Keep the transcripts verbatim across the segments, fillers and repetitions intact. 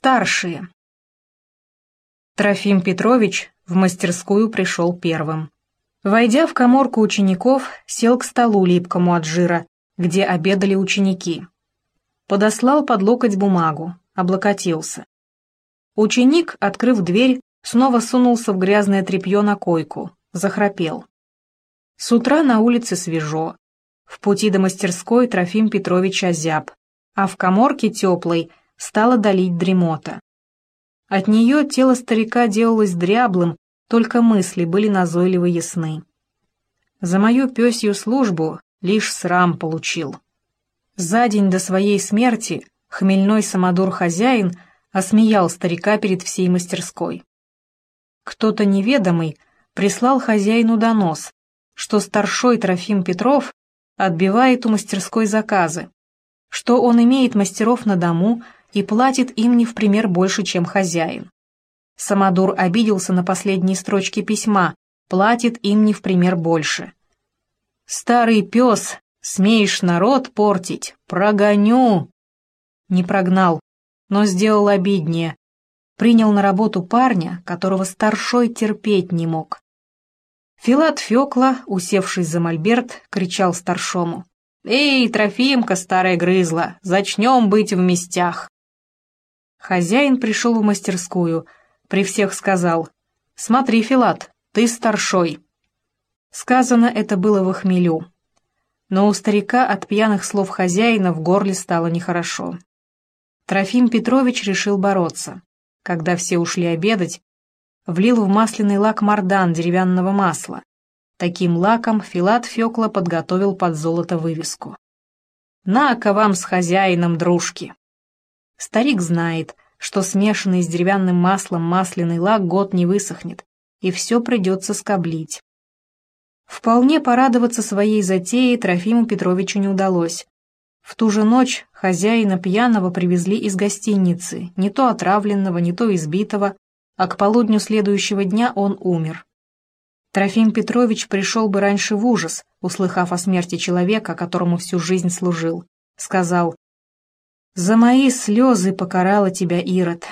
Старшие. Трофим Петрович в мастерскую пришел первым. Войдя в каморку учеников, сел к столу липкому от жира, где обедали ученики. Подослал под локоть бумагу, облокотился. Ученик, открыв дверь, снова сунулся в грязное тряпье на койку, захрапел. С утра на улице свежо. В пути до мастерской Трофим Петрович озяб, а в каморке теплой стала долить дремота. От нее тело старика делалось дряблым, только мысли были назойливо ясны. За мою пёсью службу лишь срам получил. За день до своей смерти хмельной самодур-хозяин осмеял старика перед всей мастерской. Кто-то неведомый прислал хозяину донос, что старшой Трофим Петров отбивает у мастерской заказы, что он имеет мастеров на дому и платит им не в пример больше, чем хозяин. Самодур обиделся на последние строчки письма, платит им не в пример больше. «Старый пес, смеешь народ портить, прогоню!» Не прогнал, но сделал обиднее. Принял на работу парня, которого старшой терпеть не мог. Филат Фёкла, усевшись за мольберт, кричал старшому: «Эй, Трофимка, старая грызла, зачнем быть в местях!» Хозяин пришел в мастерскую, при всех сказал: «Смотри, Филат, ты старшой». Сказано это было в хмелю. Но у старика от пьяных слов хозяина в горле стало нехорошо. Трофим Петрович решил бороться. Когда все ушли обедать, влил в масляный лак мардан деревянного масла. Таким лаком Филат Фёкла подготовил под золото вывеску: «На-ка вам с хозяином дружки!» Старик знает, что смешанный с деревянным маслом масляный лак год не высохнет, и все придется скоблить. Вполне порадоваться своей затее Трофиму Петровичу не удалось. В ту же ночь хозяина пьяного привезли из гостиницы, не то отравленного, не то избитого, а к полудню следующего дня он умер. Трофим Петрович пришел бы раньше в ужас, услыхав о смерти человека, которому всю жизнь служил. Сказал: «За мои слезы покарала тебя Ирод».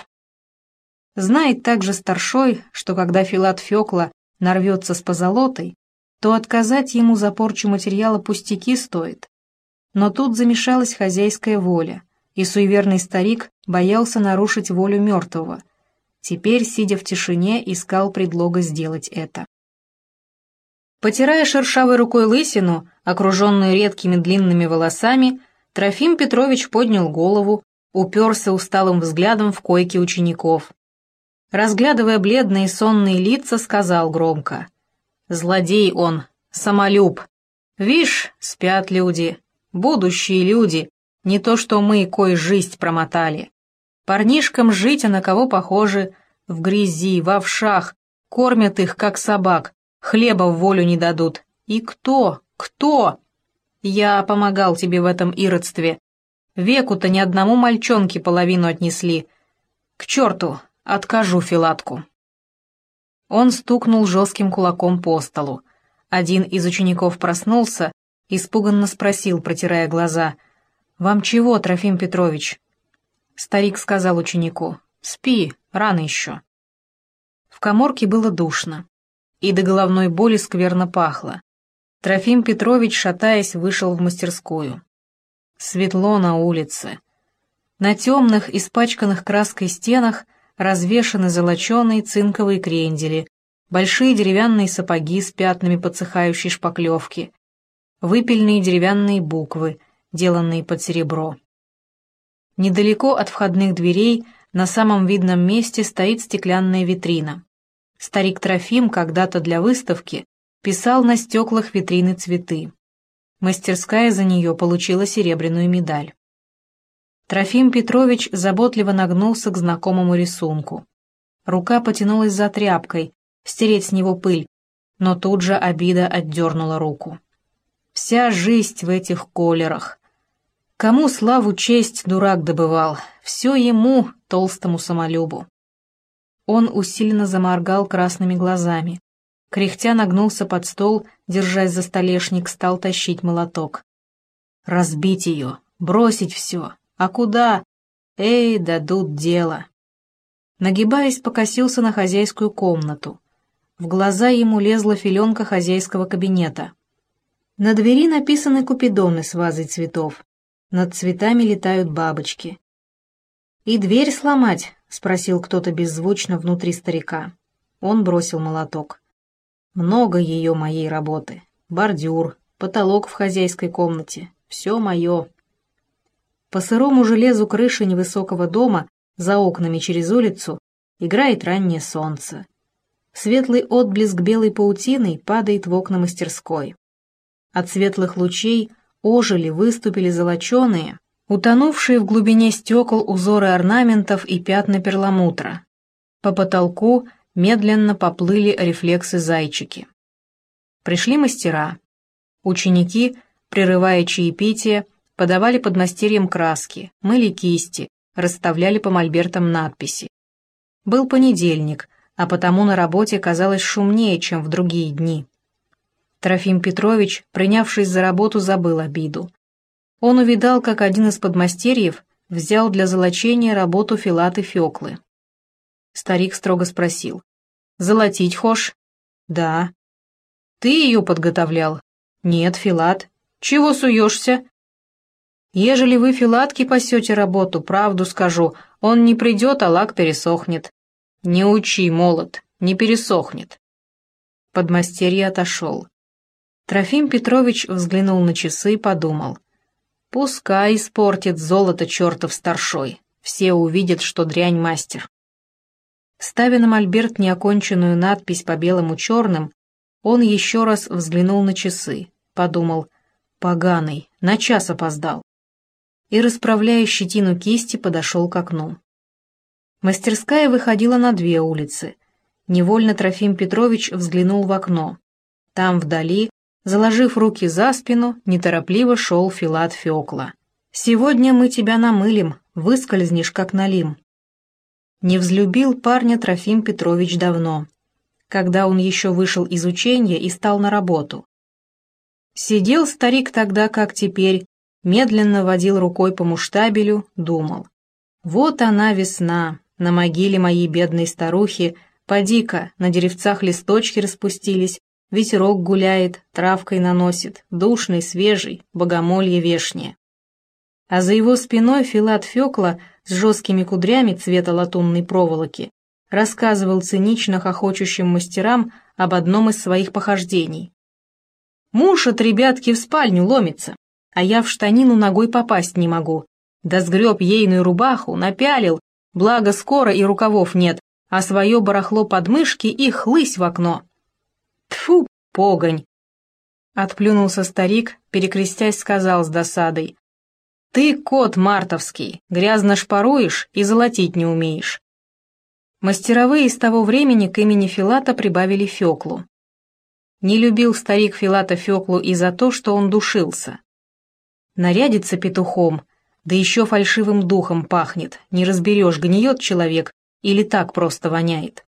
Знает также старшой, что когда Филат Фёкла нарвется с позолотой, то отказать ему за порчу материала пустяки стоит. Но тут замешалась хозяйская воля, и суеверный старик боялся нарушить волю мертвого. Теперь, сидя в тишине, искал предлога сделать это. Потирая шершавой рукой лысину, окруженную редкими длинными волосами, Трофим Петрович поднял голову, уперся усталым взглядом в койки учеников. Разглядывая бледные сонные лица, сказал громко: «Злодей он, самолюб. Вишь, спят люди, будущие люди, не то что мы, кой жизнь промотали. Парнишкам жить, а на кого похожи, в грязи, в овшах, кормят их, как собак, хлеба в волю не дадут. И кто, кто? Я помогал тебе в этом иродстве. Веку-то ни одному мальчонке половину отнесли. К черту, откажу Филатку». Он стукнул жестким кулаком по столу. Один из учеников проснулся, испуганно спросил, протирая глаза: «Вам чего, Трофим Петрович?» Старик сказал ученику: «Спи, рано еще». В каморке было душно, и до головной боли скверно пахло. Трофим Петрович, шатаясь, вышел в мастерскую. Светло на улице. На темных, испачканных краской стенах развешаны золоченые цинковые крендели, большие деревянные сапоги с пятнами подсыхающей шпаклевки, выпильные деревянные буквы, деланные под серебро. Недалеко от входных дверей на самом видном месте стоит стеклянная витрина. Старик Трофим когда-то для выставки писал на стеклах витрины цветы. Мастерская за нее получила серебряную медаль. Трофим Петрович заботливо нагнулся к знакомому рисунку. Рука потянулась за тряпкой, стереть с него пыль, но тут же обида отдернула руку. Вся жизнь в этих колерах. Кому славу честь дурак добывал, все ему, толстому самолюбу. Он усиленно заморгал красными глазами. Кряхтя нагнулся под стол, держась за столешник, стал тащить молоток. Разбить ее, бросить все. А куда? Эй, дадут дело. Нагибаясь, покосился на хозяйскую комнату. В глаза ему лезла филенка хозяйского кабинета. На двери написаны купидоны с вазой цветов. Над цветами летают бабочки. «И дверь сломать?» — спросил кто-то беззвучно внутри старика. Он бросил молоток. «Много ее моей работы. Бордюр, потолок в хозяйской комнате. Все мое». По сырому железу крыши невысокого дома, за окнами через улицу, играет раннее солнце. Светлый отблеск белой паутины падает в окна мастерской. От светлых лучей ожили, выступили золоченые, утонувшие в глубине стекол узоры орнаментов и пятна перламутра. По потолку медленно поплыли рефлексы-зайчики. Пришли мастера. Ученики, прерывая чаепитие, подавали подмастерьям краски, мыли кисти, расставляли по мольбертам надписи. Был понедельник, а потому на работе казалось шумнее, чем в другие дни. Трофим Петрович, принявшись за работу, забыл обиду. Он увидал, как один из подмастерьев взял для золочения работу Филаты Феклы. Старик строго спросил: «Золотить хошь?» «Да». «Ты ее подготовлял?» «Нет, Филат». «Чего суешься?» «Ежели вы Филатке пасете работу, правду скажу, он не придет, а лак пересохнет». «Не учи, молот, не пересохнет». Подмастерье отошел. Трофим Петрович взглянул на часы и подумал: «Пускай испортит золото чертов старшой, все увидят, что дрянь мастер». Ставя на мольберт неоконченную надпись по белому черным, он еще раз взглянул на часы, подумал: «Поганый, на час опоздал». И, расправляя щетину кисти, подошел к окну. Мастерская выходила на две улицы. Невольно Трофим Петрович взглянул в окно. Там вдали, заложив руки за спину, неторопливо шел Филат Фекла. «Сегодня мы тебя намылим, выскользнешь, как налим». Не взлюбил парня Трофим Петрович давно, когда он еще вышел из ученья и стал на работу. Сидел старик тогда, как теперь, медленно водил рукой по муштабелю, думал: «Вот она весна, на могиле моей бедной старухи, поди-ка, на деревцах листочки распустились, ветерок гуляет, травкой наносит, душный, свежий, богомолье вешнее». А за его спиной Филат Фекла с жесткими кудрями цвета латунной проволоки рассказывал цинично хохочущим мастерам об одном из своих похождений. «Муж от ребятки в спальню ломится, а я в штанину ногой попасть не могу. Да сгреб ейную рубаху, напялил, благо скоро и рукавов нет, а свое барахло под мышки и хлысь в окно». «Тьфу, погонь!» Отплюнулся старик, перекрестясь, сказал с досадой: «Ты, кот мартовский, грязно шпаруешь и золотить не умеешь». Мастеровые из того времени к имени Филата прибавили Феклу. Не любил старик Филата Феклу и за то, что он душился. Нарядится петухом, да еще фальшивым духом пахнет, не разберешь, гниет человек или так просто воняет.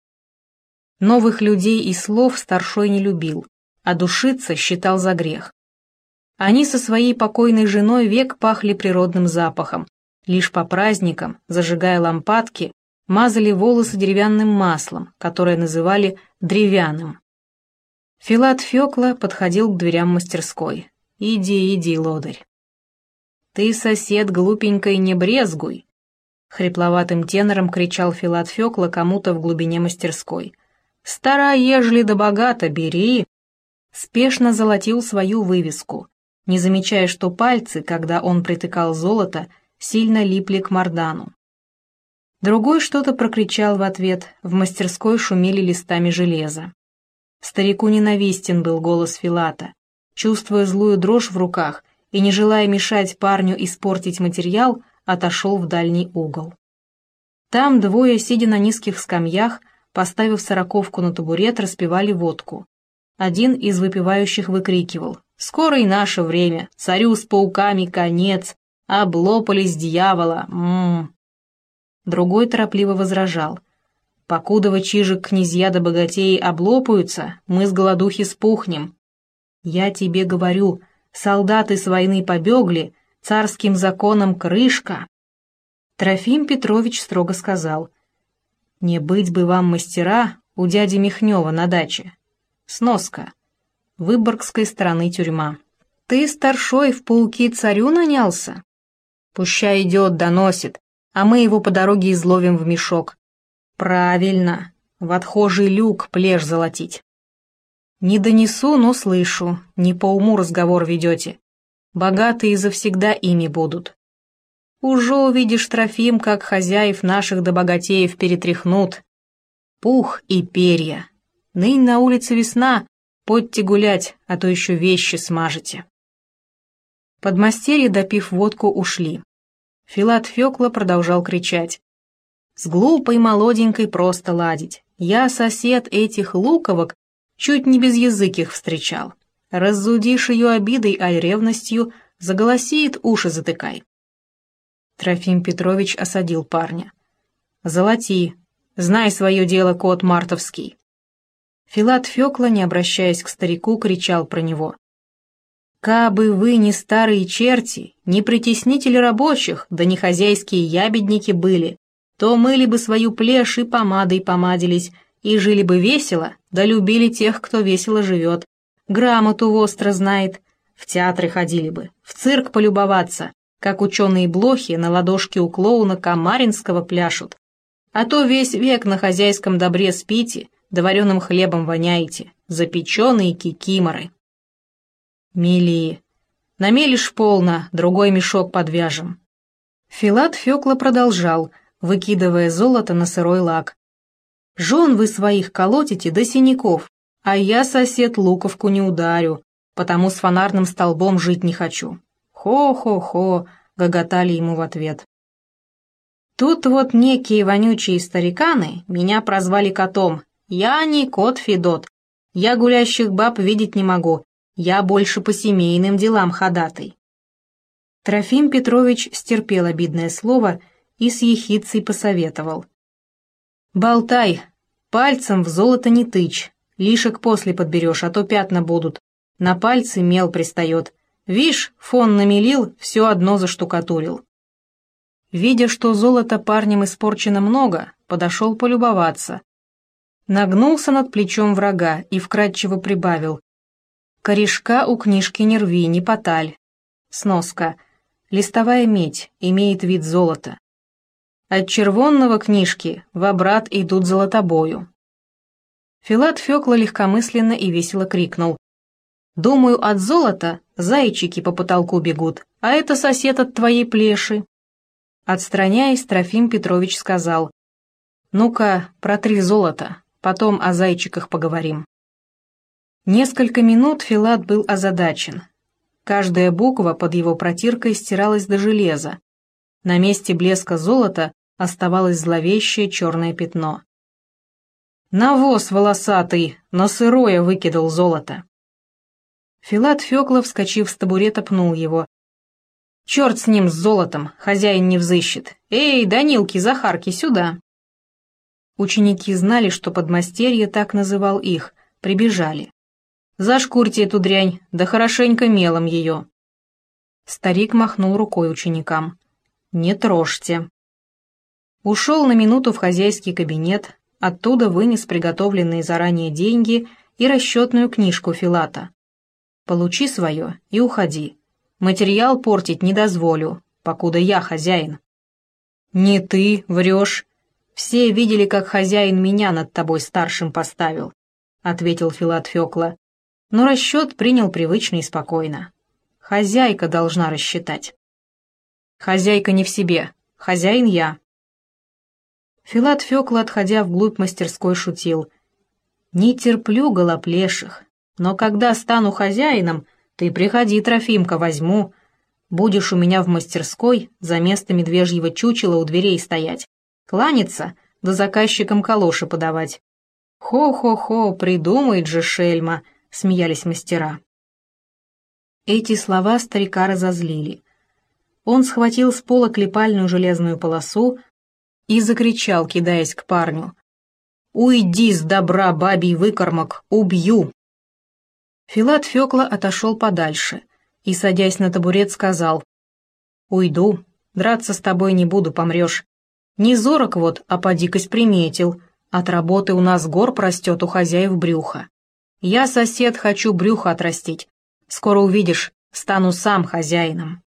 Новых людей и слов старшой не любил, а душиться считал за грех. Они со своей покойной женой век пахли природным запахом, лишь по праздникам, зажигая лампадки, мазали волосы деревянным маслом, которое называли древяным. Филат Фекла подходил к дверям мастерской. «Иди, иди, лодырь». «Ты, сосед, глупенькой, не брезгуй!» Хрипловатым тенором кричал Филат Фекла кому-то в глубине мастерской. «Стара, ежели да богата, бери!» Спешно золотил свою вывеску, не замечая, что пальцы, когда он притыкал золото, сильно липли к мардану. Другой что-то прокричал в ответ, в мастерской шумели листами железа. Старику ненавистен был голос Филата. Чувствуя злую дрожь в руках и не желая мешать парню испортить материал, отошел в дальний угол. Там двое, сидя на низких скамьях, поставив сороковку на табурет, распивали водку. Один из выпивающих выкрикивал: «Скоро и наше время, царю с пауками конец, облопались дьявола, м-м-м». Другой торопливо возражал: «Покудова чижик князья да богатеи облопаются, мы с голодухи спухнем. Я тебе говорю, солдаты с войны побегли, царским законом крышка». Трофим Петрович строго сказал: Не быть бы вам мастера у дяди Михнева на даче. Сноска. Выборгской стороны тюрьма. Ты, старшой, в пауки царю нанялся? Пущай идет, доносит, а мы его по дороге изловим в мешок. Правильно, в отхожий люк плешь золотить. Не донесу, но слышу, не по уму разговор ведете. Богатые завсегда ими будут. Уже увидишь, Трофим, как хозяев наших до богатеев перетряхнут. Пух и перья. Нынь на улице весна, подьте гулять, а то еще вещи смажете. Подмастерья, допив водку, ушли. Филат Фёкла продолжал кричать. С глупой молоденькой просто ладить. Я, сосед этих луковок, чуть не без языких встречал. Раззудишь ее обидой, аль ревностью, заголосит, уши затыкай. Трофим Петрович осадил парня. «Золоти, знай свое дело, кот мартовский». Филат Фёкла, не обращаясь к старику, кричал про него. «Кабы вы не старые черти, не притеснители рабочих, да не хозяйские ябедники были, то мыли бы свою плешь и помадой помадились, и жили бы весело, да любили тех, кто весело живет, грамоту востро знает, в театры ходили бы, в цирк полюбоваться, как ученые-блохи на ладошке у клоуна Камаринского пляшут. А то весь век на хозяйском добре спите, да вареным хлебом воняете, запеченные кикиморы. Мели, намелишь полно, другой мешок подвяжем. Филат Фёкла продолжал, выкидывая золото на сырой лак. Жен вы своих колотите до синяков, а я, сосед, луковку не ударю, потому с фонарным столбом жить не хочу. «Хо-хо-хо!» — гоготали ему в ответ. Тут вот некие вонючие стариканы меня прозвали котом. Я не кот Федот. Я гулящих баб видеть не могу. Я больше по семейным делам ходатай. Трофим Петрович стерпел обидное слово и с ехидцей посоветовал. «Болтай, пальцем в золото не тычь, лишек после подберешь, а то пятна будут. На пальцы мел пристает. Вишь, фон намелил, все одно заштукатурил». Видя, что золота парнем испорчено много, подошел полюбоваться. Нагнулся над плечом врага и вкратчиво прибавил. «Корешка у книжки не рви, не поталь». Сноска. Листовая медь, имеет вид золота. От червонного книжки в обрат идут золотобою. Филат Фёкла легкомысленно и весело крикнул. «Думаю, от золота зайчики по потолку бегут, а это сосед от твоей плеши». Отстраняясь, Трофим Петрович сказал. «Ну-ка, протри золото, потом о зайчиках поговорим». Несколько минут Филат был озадачен. Каждая буква под его протиркой стиралась до железа. На месте блеска золота оставалось зловещее черное пятно. «Навоз волосатый, на сырое выкидал золото». Филат Фёкла, вскочив с табурета, пнул его. «Черт с ним, с золотом, хозяин не взыщет. Эй, Данилки, Захарки, сюда!» Ученики знали, что подмастерье так называл их, прибежали. «Зашкурьте эту дрянь, да хорошенько мелом ее». Старик махнул рукой ученикам. «Не трожьте». Ушел на минуту в хозяйский кабинет, оттуда вынес приготовленные заранее деньги и расчетную книжку Филата. «Получи свое и уходи. Материал портить не дозволю, покуда я хозяин». «Не ты, врешь. Все видели, как хозяин меня над тобой старшим поставил», — ответил Филат Фёкла. Но расчет принял привычно и спокойно. «Хозяйка должна рассчитать». «Хозяйка не в себе, хозяин я». Филат Фёкла, отходя вглубь мастерской, шутил. «Не терплю голоплеших, но когда стану хозяином, ты приходи, Трофимка, возьму. Будешь у меня в мастерской за место медвежьего чучела у дверей стоять, кланяться, да заказчикам калоши подавать». «Хо-хо-хо, придумает же шельма», — смеялись мастера. Эти слова старика разозлили. Он схватил с пола клепальную железную полосу и закричал, кидаясь к парню. «Уйди с добра, бабий выкормок, убью!» Филат Фёкла отошел подальше и, садясь на табурет, сказал. «Уйду, драться с тобой не буду, помрешь. Не зорок вот, а подикость приметил. От работы у нас горб растет у хозяев брюха. Я, сосед, хочу брюхо отрастить. Скоро увидишь, стану сам хозяином».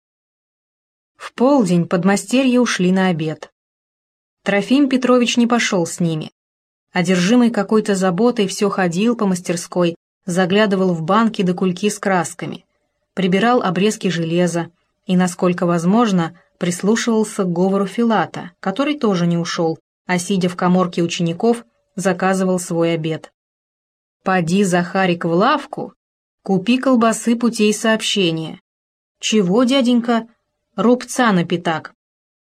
В полдень подмастерья ушли на обед. Трофим Петрович не пошел с ними. Одержимый какой-то заботой все ходил по мастерской, заглядывал в банки да кульки с красками, прибирал обрезки железа и, насколько возможно, прислушивался к говору Филата, который тоже не ушел, а, сидя в каморке учеников, заказывал свой обед. «Поди, Захарик, в лавку, купи колбасы путей сообщения». «Чего, дяденька?» «Рубца на пятак».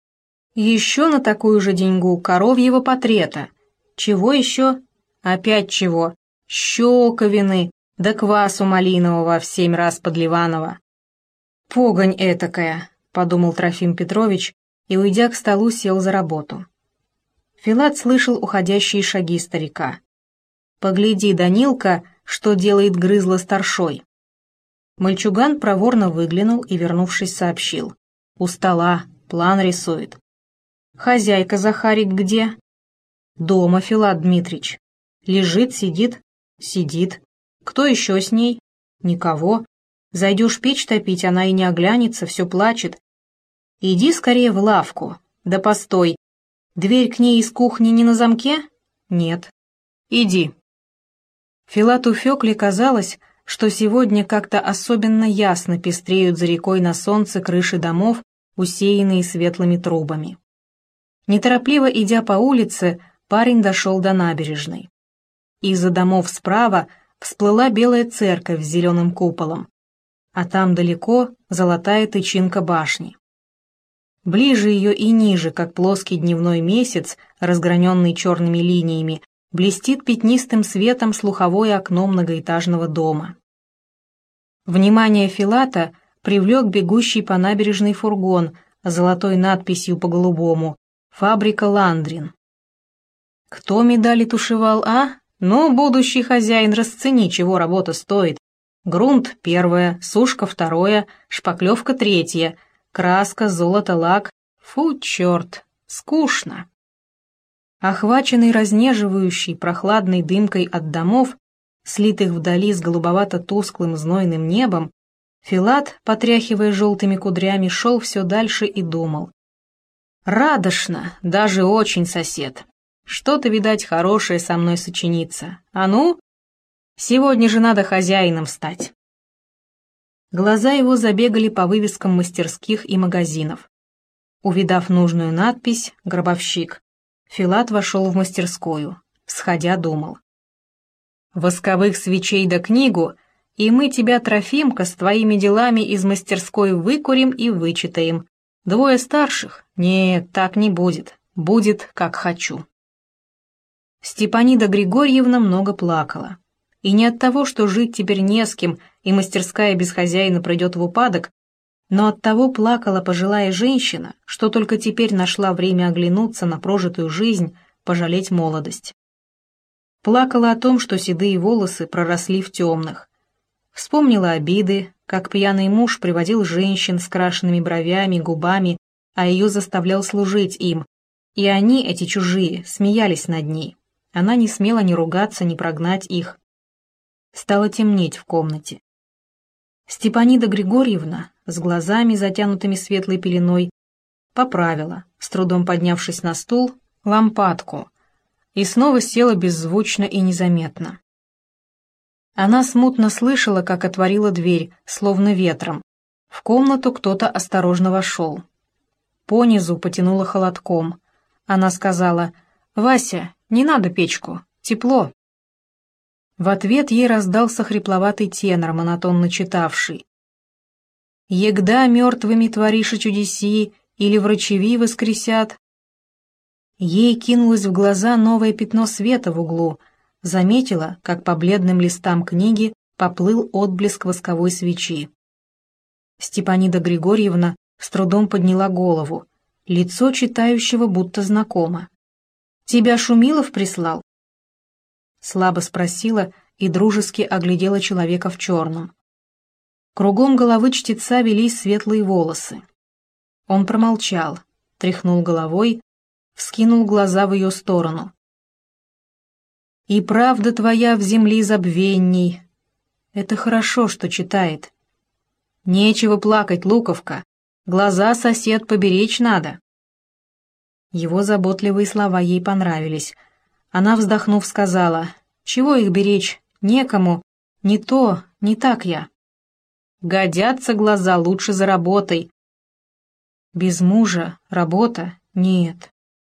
«Еще на такую же деньгу коровьего портрета». «Чего еще?» «Опять чего?» «Щековины, да квасу малинового в семь раз подливаного». «Погонь этакая», — подумал Трофим Петрович и, уйдя к столу, сел за работу. Филат слышал уходящие шаги старика. «Погляди, Данилка, что делает грызло старшой». Мальчуган проворно выглянул и, вернувшись, сообщил. «У стола, план рисует». «Хозяйка Захарик где?» «Дома, Филат Дмитрич». «Лежит, сидит?» «Сидит». «Кто еще с ней?» «Никого». «Зайдешь печь топить, она и не оглянется, все плачет». «Иди скорее в лавку». «Да постой. Дверь к ней из кухни не на замке?» «Нет». «Иди». Филату Фёкле казалось, что сегодня как-то особенно ясно пестреют за рекой на солнце крыши домов, усеянные светлыми трубами. Неторопливо идя по улице, парень дошел до набережной. Из-за домов справа всплыла белая церковь с зеленым куполом, а там далеко золотая тычинка башни. Ближе ее и ниже, как плоский дневной месяц, разграненный черными линиями, блестит пятнистым светом слуховое окно многоэтажного дома. Внимание Филата привлек бегущий по набережной фургон с золотой надписью по-голубому «Фабрика Ландрин». Кто медали тушевал, а? Ну, будущий хозяин, расцени, чего работа стоит. Грунт первое, сушка второе, шпаклевка третье, краска, золото, лак. Фу, черт, скучно. Охваченный разнеживающей прохладной дымкой от домов, слитых вдали с голубовато-тусклым знойным небом, Филат, потряхивая желтыми кудрями, шел все дальше и думал. «Радошно, даже очень, сосед. Что-то, видать, хорошее со мной сочинится. А ну, сегодня же надо хозяином стать». Глаза его забегали по вывескам мастерских и магазинов. Увидав нужную надпись «Гробовщик», Филат вошел в мастерскую, всходя думал. «Восковых свечей да книгу, и мы тебя, Трофимка, с твоими делами из мастерской выкурим и вычитаем. Двое старших? Нет, так не будет. Будет, как хочу». Степанида Григорьевна много плакала. И не от того, что жить теперь не с кем, и мастерская без хозяина придет в упадок, но от того плакала пожилая женщина, что только теперь нашла время оглянуться на прожитую жизнь, пожалеть молодость. Плакала о том, что седые волосы проросли в темных. Вспомнила обиды, как пьяный муж приводил женщин с крашенными бровями, губами, а ее заставлял служить им, и они, эти чужие, смеялись над ней. Она не смела ни ругаться, ни прогнать их. Стало темнеть в комнате. Степанида Григорьевна, с глазами, затянутыми светлой пеленой, поправила, с трудом поднявшись на стул, лампадку, и снова села беззвучно и незаметно. Она смутно слышала, как отворила дверь, словно ветром. В комнату кто-то осторожно вошел. Понизу потянуло холодком. Она сказала: «Вася, не надо печку, тепло». В ответ ей раздался хрипловатый тенор, монотонно читавший: «Егда мертвыми твориши чудеси, или врачеви воскресят». Ей кинулось в глаза новое пятно света в углу, заметила, как по бледным листам книги поплыл отблеск восковой свечи. Степанида Григорьевна с трудом подняла голову, лицо читающего будто знакомо. «Тебя Шумилов прислал?» Слабо спросила и дружески оглядела человека в черном. Кругом головы чтеца велись светлые волосы. Он промолчал, тряхнул головой, вскинул глаза в ее сторону. «И правда твоя в земли забвенней». Это хорошо, что читает. «Нечего плакать, Луковка, глаза, сосед, поберечь надо». Его заботливые слова ей понравились. Она, вздохнув, сказала: «Чего их беречь? Некому. Не то, не так я. Годятся глаза, лучше за работой. Без мужа работа? Нет».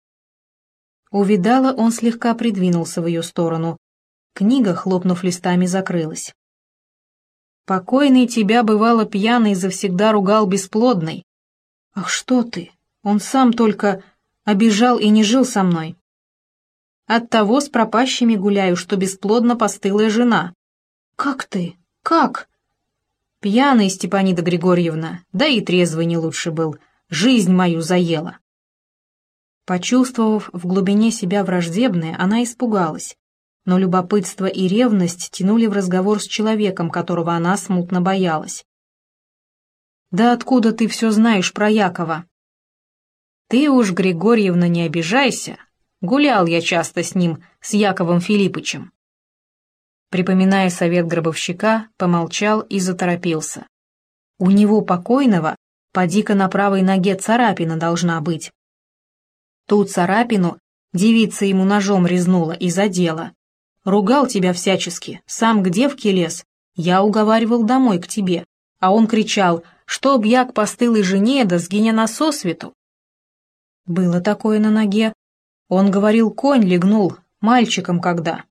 Увидала, он слегка придвинулся в ее сторону. Книга, хлопнув листами, закрылась. «Покойный тебя, бывало, пьяный завсегда ругал бесплодной». «Ах, что ты! Он сам только обижал и не жил со мной. Оттого с пропащими гуляю, что бесплодно постылая жена». «Как ты? Как?» «Пьяный, Степанида Григорьевна, да и трезвый не лучше был. Жизнь мою заела». Почувствовав в глубине себя враждебное, она испугалась. Но любопытство и ревность тянули в разговор с человеком, которого она смутно боялась. «Да откуда ты все знаешь про Якова?» «Ты уж, Григорьевна, не обижайся. Гулял я часто с ним, с Яковом Филиппычем». Припоминая совет гробовщика, помолчал и заторопился. «У него покойного, поди-ка на правой ноге царапина должна быть». Ту царапину девица ему ножом резнула и задела. Ругал тебя всячески, сам к девке лез. Я уговаривал домой к тебе, а он кричал, чтоб я к постылой жене да сгиня на сосвету. Было такое на ноге. Он говорил, конь легнул, мальчиком когда.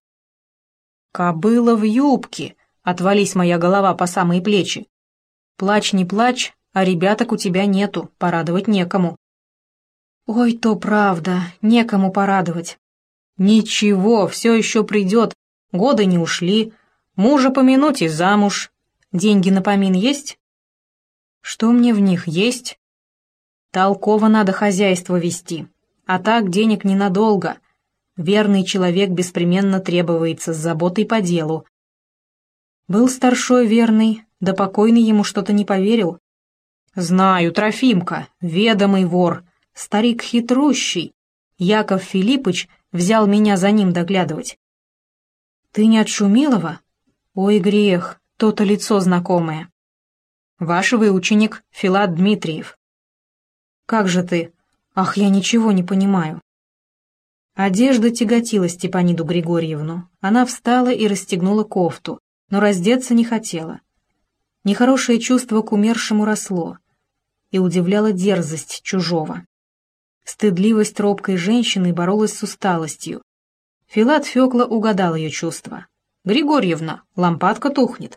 Кобыла в юбке, отвались моя голова по самые плечи. Плачь не плачь, а ребяток у тебя нету, порадовать некому. Ой, то правда, некому порадовать. Ничего, все еще придет, годы не ушли, мужа помянуть и замуж. Деньги на помин есть? Что мне в них есть? Толково надо хозяйство вести, а так денег ненадолго. Верный человек беспременно требуется с заботой по делу. Был старшой верный, да покойный ему что-то не поверил. Знаю, Трофимка, ведомый вор, старик хитрущий. Яков Филиппыч взял меня за ним доглядывать. Ты не от Шумилова? Ой, грех, то-то лицо знакомое. Ваш выученик Филат Дмитриев. Как же ты? Ах, я ничего не понимаю. Одежда тяготила Степаниду Григорьевну. Она встала и расстегнула кофту, но раздеться не хотела. Нехорошее чувство к умершему росло, и удивляла дерзость чужого. Стыдливость робкой женщины боролась с усталостью. Филат Фёкла угадал ее чувства. «Григорьевна, лампадка тухнет».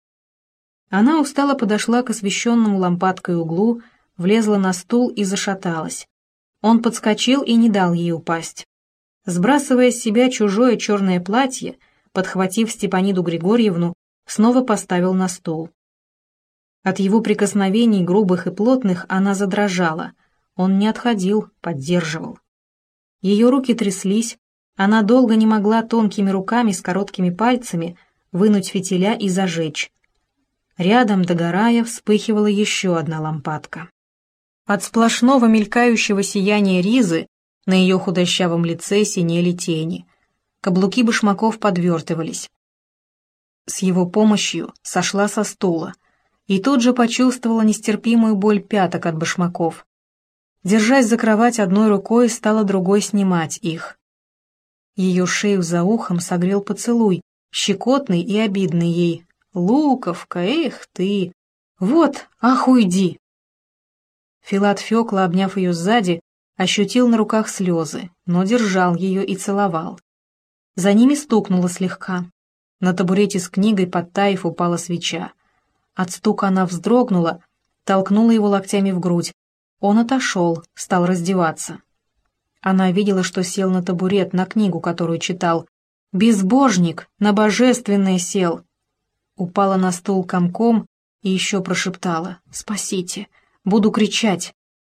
Она устало подошла к освещенному лампадкой углу, влезла на стул и зашаталась. Он подскочил и не дал ей упасть. Сбрасывая с себя чужое черное платье, подхватив Степаниду Григорьевну, снова поставил на стол. От его прикосновений, грубых и плотных, она задрожала. Он не отходил, поддерживал. Ее руки тряслись, она долго не могла тонкими руками с короткими пальцами вынуть фитиля и зажечь. Рядом, догорая, вспыхивала еще одна лампадка. От сплошного мелькающего сияния ризы на ее худощавом лице синели тени. Каблуки башмаков подвертывались. С его помощью сошла со стула и тут же почувствовала нестерпимую боль пяток от башмаков. Держась за кровать одной рукой, стала другой снимать их. Ее шею за ухом согрел поцелуй, щекотный и обидный ей. «Луковка, эх ты! Вот, ах, уйди!» Филат Фёкла, обняв ее сзади, ощутил на руках слезы, но держал ее и целовал. За ними стукнуло слегка. На табурете с книгой, подтаив, упала свеча. От стука она вздрогнула, толкнула его локтями в грудь. Он отошел, стал раздеваться. Она видела, что сел на табурет, на книгу, которую читал. «Безбожник! На божественное сел!» Упала на стул комком и еще прошептала: «Спасите! Буду кричать!»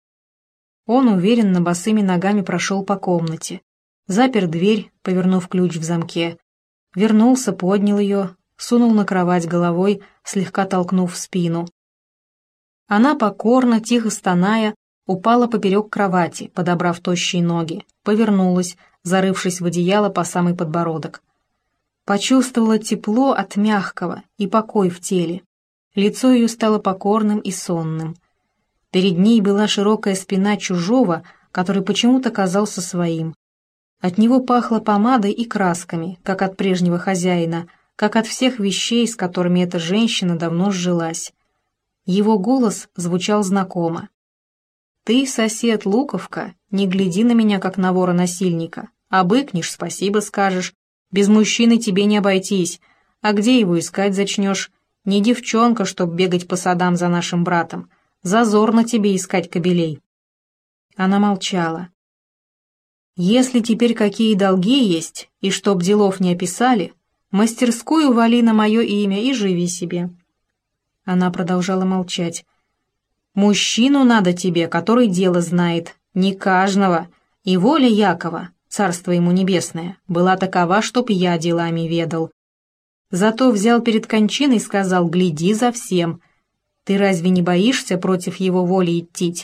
Он уверенно босыми ногами прошел по комнате, запер дверь, повернув ключ в замке, вернулся, поднял ее, сунул на кровать головой, слегка толкнув в спину. Она покорно, тихо стоная, упала поперек кровати, подобрав тощие ноги, повернулась, зарывшись в одеяло по самый подбородок. Почувствовала тепло от мягкого и покой в теле. Лицо ее стало покорным и сонным. Перед ней была широкая спина чужого, который почему-то казался своим. От него пахло помадой и красками, как от прежнего хозяина, как от всех вещей, с которыми эта женщина давно сжилась. Его голос звучал знакомо. «Ты, сосед Луковка, не гляди на меня, как на вора-насильника. Обыкнешь, спасибо скажешь. Без мужчины тебе не обойтись. А где его искать зачнешь? Не девчонка, чтоб бегать по садам за нашим братом. Зазорно тебе искать кобелей». Она молчала. «Если теперь какие долги есть, и чтоб делов не описали, мастерскую вали на мое имя и живи себе». Она продолжала молчать. «Мужчину надо тебе, который дело знает, не каждого, и воля Якова, царство ему небесное, была такова, чтоб я делами ведал. Зато взял перед кончиной и сказал: гляди за всем. Ты разве не боишься против его воли идти?»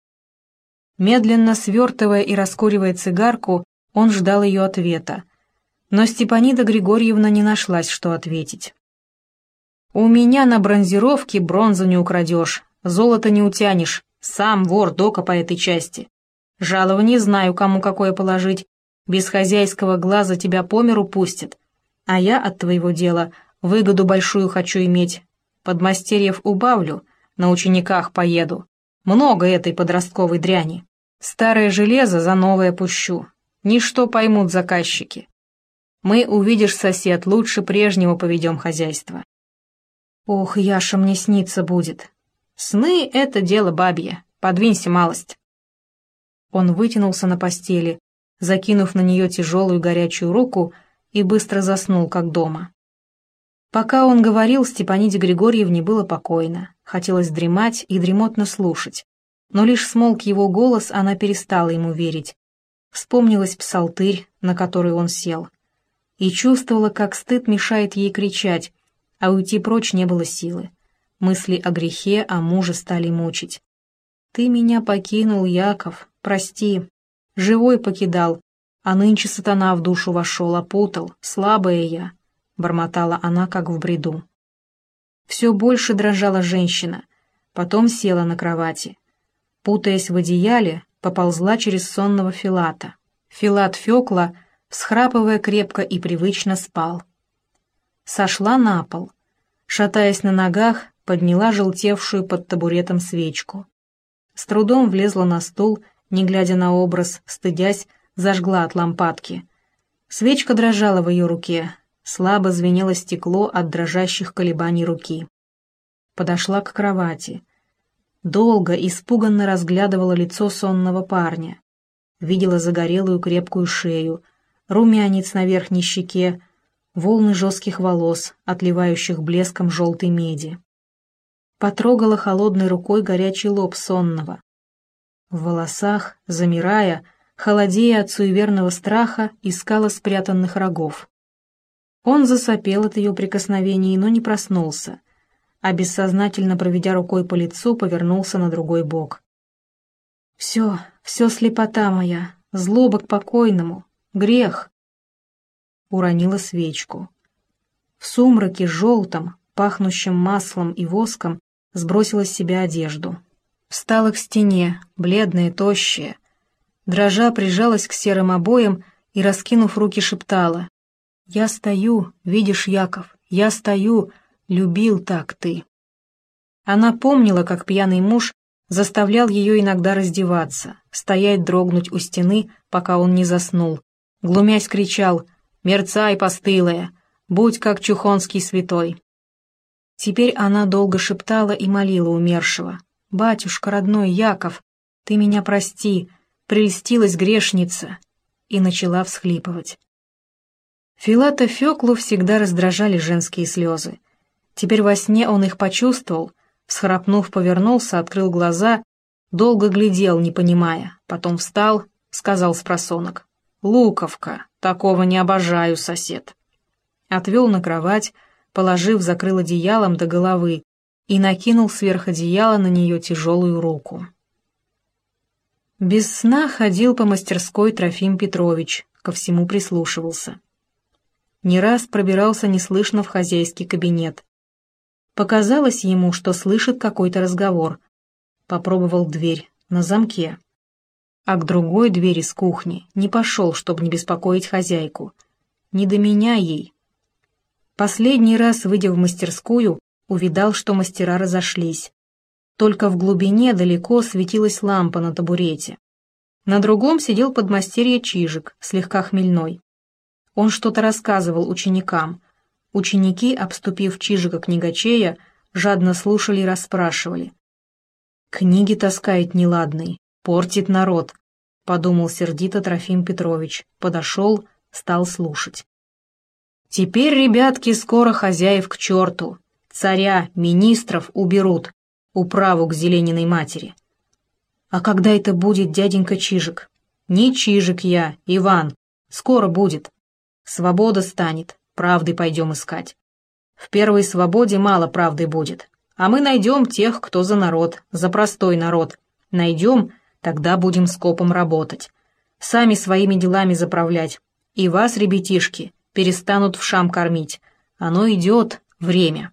Медленно свертывая и раскуривая цигарку, он ждал ее ответа. Но Степанида Григорьевна не нашлась, что ответить. «У меня на бронзировке бронзу не украдешь, золото не утянешь, сам вор дока по этой части. Жалование знаю, кому какое положить, без хозяйского глаза тебя по миру пустят, а я от твоего дела выгоду большую хочу иметь. Подмастерьев убавлю, на учениках поеду. Много этой подростковой дряни. Старое железо за новое пущу. Ничто поймут заказчики. Мы, увидишь, сосед, лучше прежнего поведем хозяйство». «Ох, Яша, мне снится будет. Сны — это дело бабье. Подвинься малость». Он вытянулся на постели, закинув на нее тяжелую горячую руку, и быстро заснул, как дома. Пока он говорил, Степаниде Григорьевне было покойно. Хотелось дремать и дремотно слушать. Но лишь смолк его голос, она перестала ему верить. Вспомнилась псалтырь, на который он сел. И чувствовала, как стыд мешает ей кричать, а уйти прочь не было силы. Мысли о грехе, о муже стали мучить. «Ты меня покинул, Яков, прости. Живой покидал, а нынче сатана в душу вошел, опутал, слабая я», — бормотала она, как в бреду. Все больше дрожала женщина, потом села на кровати. Путаясь в одеяле, поползла через сонного Филата. Филат Фёкла, всхрапывая крепко и привычно, спал. Сошла на пол. Шатаясь на ногах, подняла желтевшую под табуретом свечку. С трудом влезла на стул, не глядя на образ, стыдясь, зажгла от лампадки. Свечка дрожала в ее руке, слабо звенело стекло от дрожащих колебаний руки. Подошла к кровати. Долго, испуганно разглядывала лицо сонного парня. Видела загорелую крепкую шею, румянец на верхней щеке, волны жестких волос, отливающих блеском желтой меди. Потрогала холодной рукой горячий лоб сонного. В волосах, замирая, холодея от суеверного страха, искала спрятанных рогов. Он засопел от ее прикосновений, но не проснулся, а бессознательно проведя рукой по лицу, повернулся на другой бок. «Все, все слепота моя, злоба к покойному, грех!» Уронила свечку. В сумраке желтом, пахнущем маслом и воском, сбросила с себя одежду. Встала к стене, бледная, тощая. Дрожа прижалась к серым обоям и, раскинув руки, шептала: «Я стою, видишь, Яков, я стою, любил так ты». Она помнила, как пьяный муж заставлял ее иногда раздеваться, стоять дрогнуть у стены, пока он не заснул. Глумясь кричал: «Мерцай, постылая, будь как чухонский святой». Теперь она долго шептала и молила умершего: «Батюшка родной Яков, ты меня прости, прельстилась грешница», и начала всхлипывать. Филата Фёклу всегда раздражали женские слезы. Теперь во сне он их почувствовал, всхрапнув, повернулся, открыл глаза, долго глядел, не понимая, потом встал, сказал спросонок: «Луковка, такого не обожаю, сосед». Отвел на кровать, положив, закрыл одеялом до головы и накинул сверх одеяла на нее тяжелую руку. Без сна ходил по мастерской Трофим Петрович, ко всему прислушивался. Не раз пробирался неслышно в хозяйский кабинет. Показалось ему, что слышит какой-то разговор. Попробовал дверь на замке. А к другой двери с кухни не пошел, чтобы не беспокоить хозяйку. Не до меня ей. Последний раз, выйдя в мастерскую, увидал, что мастера разошлись. Только в глубине далеко светилась лампа на табурете. На другом сидел подмастерье Чижик, слегка хмельной. Он что-то рассказывал ученикам. Ученики, обступив Чижика-книгачея, жадно слушали и расспрашивали. «Книги таскает неладный, портит народ», — подумал сердито Трофим Петрович, подошел, стал слушать. «Теперь, ребятки, скоро хозяев к черту, царя, министров уберут, управу к Зелениной матери». «А когда это будет, дяденька Чижик?» «Не Чижик я, Иван, скоро будет. Свобода станет, правды пойдем искать. В первой свободе мало правды будет, а мы найдем тех, кто за народ, за простой народ. Найдем, тогда будем скопом работать. Сами своими делами заправлять. И вас, ребятишки, перестанут в шам кормить. Оно идет, время».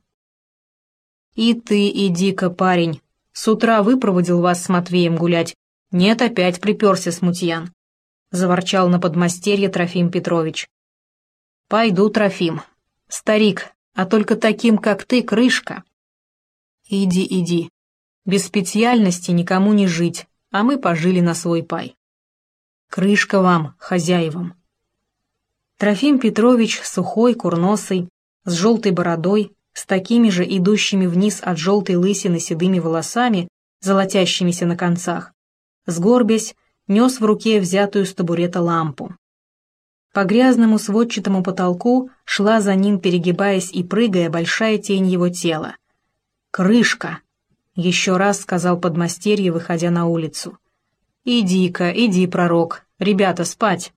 «И ты иди-ка, парень. С утра выпроводил вас с Матвеем гулять. Нет, опять приперся смутьян», — заворчал на подмастерье Трофим Петрович. «Пойду, Трофим. Старик, а только таким, как ты, крышка». «Иди, иди. Без специальности никому не жить, а мы пожили на свой пай. Крышка вам, хозяевам». Трофим Петрович, сухой, курносый, с желтой бородой, с такими же идущими вниз от желтой лысины седыми волосами, золотящимися на концах, сгорбясь, нес в руке взятую с табурета лампу. По грязному сводчатому потолку шла за ним, перегибаясь и прыгая, большая тень его тела. «Крышка!» — еще раз сказал подмастерье, выходя на улицу. «Иди-ка, иди, пророк, ребята, спать!»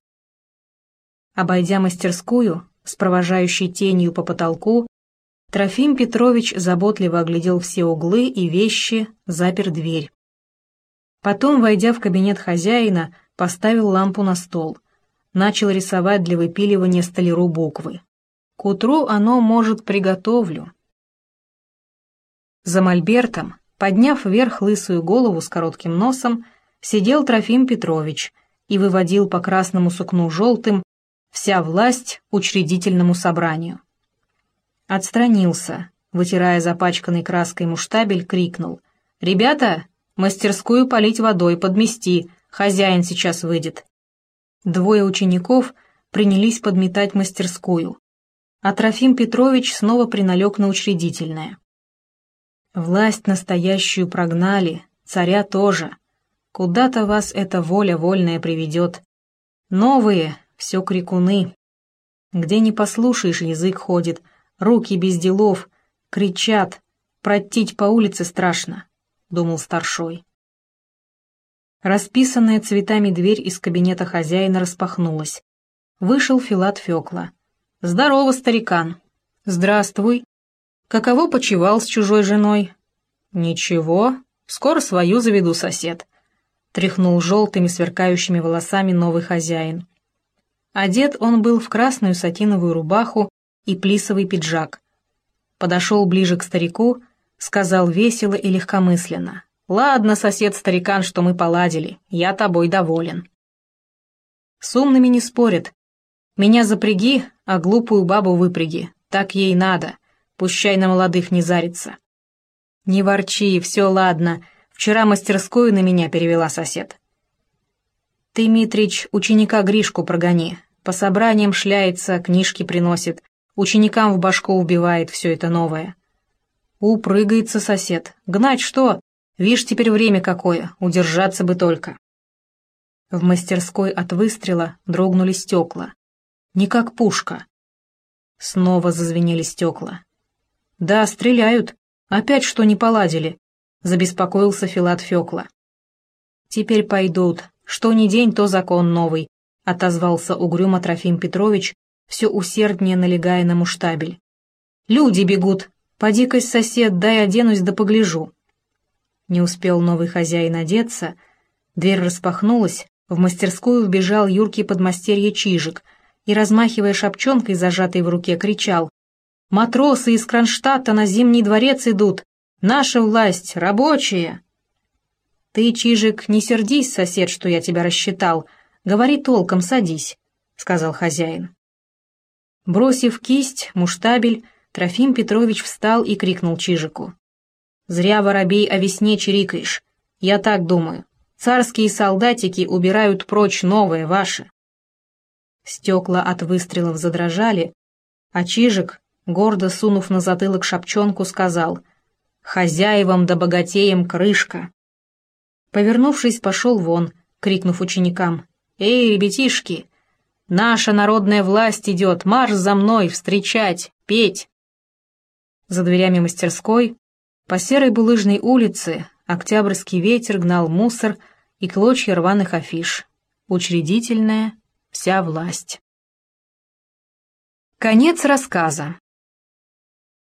Обойдя мастерскую, с провожающей тенью по потолку, Трофим Петрович заботливо оглядел все углы и вещи, запер дверь. Потом, войдя в кабинет хозяина, поставил лампу на стол. Начал рисовать для выпиливания столяру буквы. К утру оно, может, приготовлю. За мольбертом, подняв вверх лысую голову с коротким носом, сидел Трофим Петрович и выводил по красному сукну желтым «Вся власть учредительному собранию». Отстранился, вытирая запачканный краской муштабель, крикнул: «Ребята, мастерскую полить водой, подмести, хозяин сейчас выйдет». Двое учеников принялись подметать мастерскую, а Трофим Петрович снова приналег на учредительное. «Власть настоящую прогнали, царя тоже. Куда-то вас эта воля вольная приведет. Новые, все крикуны. Где не послушаешь, язык ходит, руки без делов, кричат, пройтить по улице страшно», — думал старшой. Расписанная цветами дверь из кабинета хозяина распахнулась. Вышел Филат Фёкла. «Здорово, старикан!» «Здравствуй! Каково почивал с чужой женой?» «Ничего, скоро свою заведу, сосед», — тряхнул желтыми сверкающими волосами новый хозяин. Одет он был в красную сатиновую рубаху и плисовый пиджак. Подошел ближе к старику, сказал весело и легкомысленно: «Ладно, сосед-старикан, что мы поладили, я тобой доволен». С умными не спорят. Меня запряги, а глупую бабу выпряги, так ей надо, пущай на молодых не зарится. «Не ворчи, все ладно, вчера мастерскую на меня перевела сосед». «Ты, Митрич, ученика Гришку прогони, по собраниям шляется, книжки приносит, ученикам в башку убивает все это новое». «Упрыгается сосед, гнать что? Вишь, теперь время какое, удержаться бы только». В мастерской от выстрела дрогнули стекла. Не как пушка. Снова зазвенели стекла. «Да, стреляют. Опять что не поладили?» — забеспокоился Филат Фёкла. «Теперь пойдут. Что ни день, то закон новый», — отозвался угрюмо Трофим Петрович, все усерднее налегая на муштабель. «Люди бегут. Поди-ка, сосед, дай оденусь да погляжу». Не успел новый хозяин одеться, Дверь распахнулась, в мастерскую вбежал юркий подмастерье Чижик и, размахивая шапчонкой, зажатой в руке, кричал: «Матросы из Кронштадта на Зимний дворец идут! Наша власть, рабочие!» «Ты, Чижик, не сердись, сосед, что я тебя рассчитал. Говори толком, садись», — сказал хозяин. Бросив кисть, муштабель, Трофим Петрович встал и крикнул Чижику: «Зря, воробей, о весне чирикаешь. Я так думаю. Царские солдатики убирают прочь новое ваше». Стекла от выстрелов задрожали, а Чижик, гордо сунув на затылок шапчонку, сказал: «Хозяевам да богатеям крышка». Повернувшись, пошел вон, крикнув ученикам: «Эй, ребятишки! Наша народная власть идет, марш за мной, встречать, петь!» За дверями мастерской, по серой булыжной улице, октябрьский ветер гнал мусор и клочья рваных афиш. Учредительная вся власть. Конец рассказа.